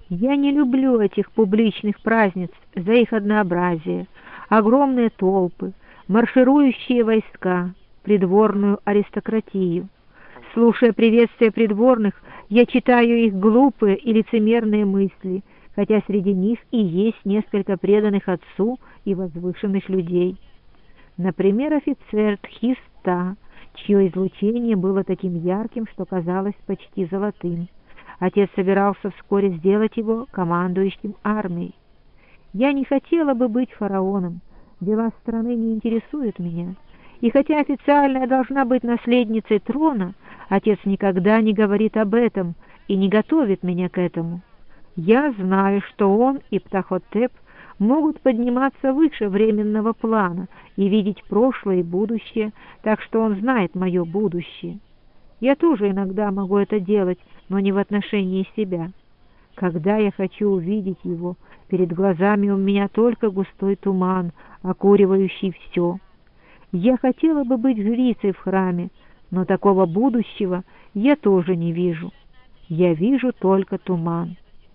Я не люблю этих публичных праздниц за их однообразие, огромные толпы, марширующие войска, придворную аристократию. Слушая приветствия придворных, я читаю их глупые и лицемерные мысли, хотя среди них и есть несколько преданных отцу и возвышенных людей. Например, офицер Тхиста, чье излучение было таким ярким, что казалось почти золотым. Отец собирался вскоре сделать его командующим армией. Я не хотела бы быть фараоном, дела страны не интересуют меня, и хотя официально я должна быть наследницей трона, отец никогда не говорит об этом и не готовит меня к этому. Я знаю, что он и Птахотеп могут подниматься выше временного плана и видеть прошлое и будущее, так что он знает мое будущее. Я тоже иногда могу это делать, но не в отношении себя. Когда я хочу увидеть его, перед глазами у меня только густой туман, окуривающий все. Я хотела бы быть жрицей в храме, но такого будущего я тоже не вижу. Я вижу только туман.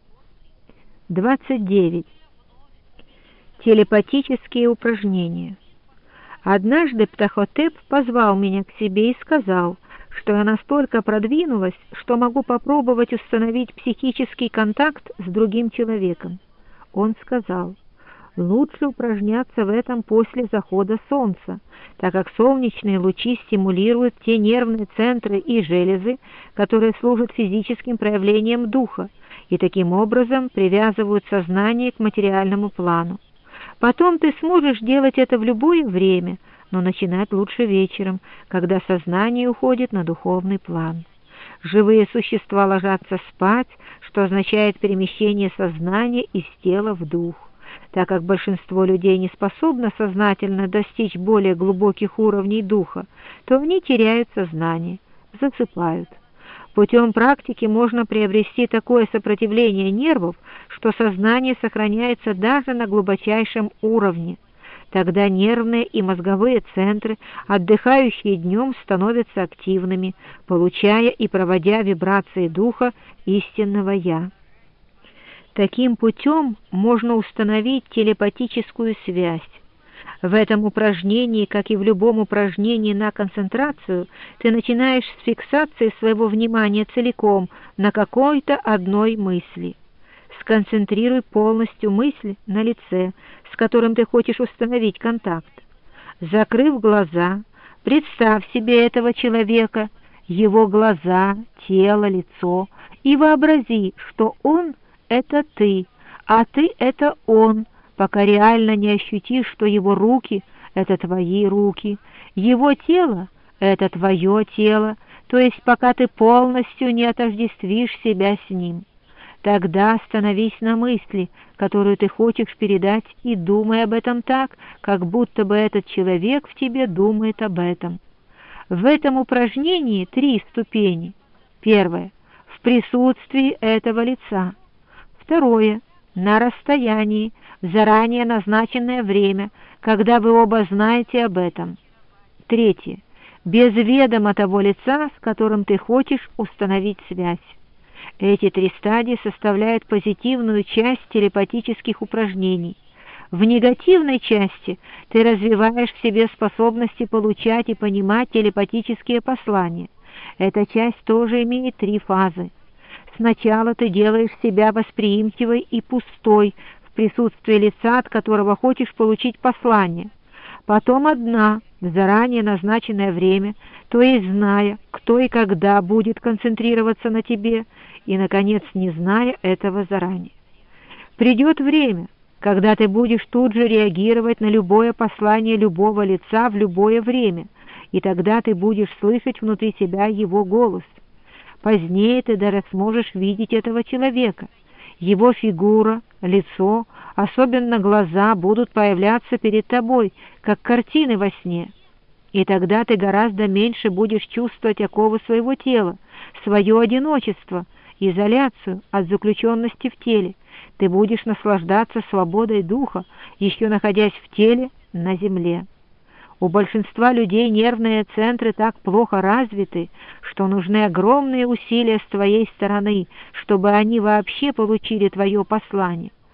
29. Телепатические упражнения. Однажды Птахотеп позвал меня к себе и сказал, что я настолько продвинулась, что могу попробовать установить психический контакт с другим человеком. Он сказал: лучше упражняться в этом после захода солнца, так как солнечные лучи стимулируют те нервные центры и железы, которые служат физическим проявлением духа, и таким образом привязывают сознание к материальному плану. Потом ты сможешь делать это в любое время, но начинать лучше вечером, когда сознание уходит на духовный план. Живые существа ложатся спать, что означает перемещение сознания из тела в дух. Так как большинство людей не способно сознательно достичь более глубоких уровней духа, то они теряют сознание, засыпают. Путем практики можно приобрести такое сопротивление нервов, что сознание сохраняется даже на глубочайшем уровне. Тогда нервные и мозговые центры, отдыхающие днем, становятся активными, получая и проводя вибрации духа истинного «Я». Таким путем можно установить телепатическую связь. В этом упражнении, как и в любом упражнении на концентрацию, ты начинаешь с фиксации своего внимания целиком на какой-то одной мысли. Сконцентрируй полностью мысль на лице, с которым ты хочешь установить контакт. Закрыв глаза, представь себе этого человека, его глаза, тело, лицо, и вообрази, что он — это ты, а ты — это он, пока реально не ощутишь, что его руки — это твои руки, его тело — это твое тело, то есть пока ты полностью не отождествишь себя с ним. Тогда остановись на мысли, которую ты хочешь передать, и думай об этом так, как будто бы этот человек в тебе думает об этом. В этом упражнении 3 ступени. Первое — в присутствии этого лица. Второе — на расстоянии, в заранее назначенное время, когда вы оба знаете об этом. Третье — без ведома того лица, с которым ты хочешь установить связь. Эти 3 стадии составляют позитивную часть телепатических упражнений. В негативной части ты развиваешь в себе способности получать и понимать телепатические послания. Эта часть тоже имеет 3 фазы. Сначала ты делаешь себя восприимчивой и пустой в присутствии лица, от которого хочешь получить послание. Потом одна, в заранее назначенное время, то есть зная, кто и когда будет концентрироваться на тебе, и, наконец, не зная этого заранее. Придет время, когда ты будешь тут же реагировать на любое послание любого лица в любое время, и тогда ты будешь слышать внутри себя его голос. Позднее ты даже сможешь видеть этого человека. Его фигура, лицо, особенно глаза, будут появляться перед тобой, как картины во сне. И тогда ты гораздо меньше будешь чувствовать оковы своего тела, свое одиночество, изоляцию от заключенности в теле. Ты будешь наслаждаться свободой духа, еще находясь в теле на земле. У большинства людей нервные центры так плохо развиты, что нужны огромные усилия с твоей стороны, чтобы они вообще получили твое послание.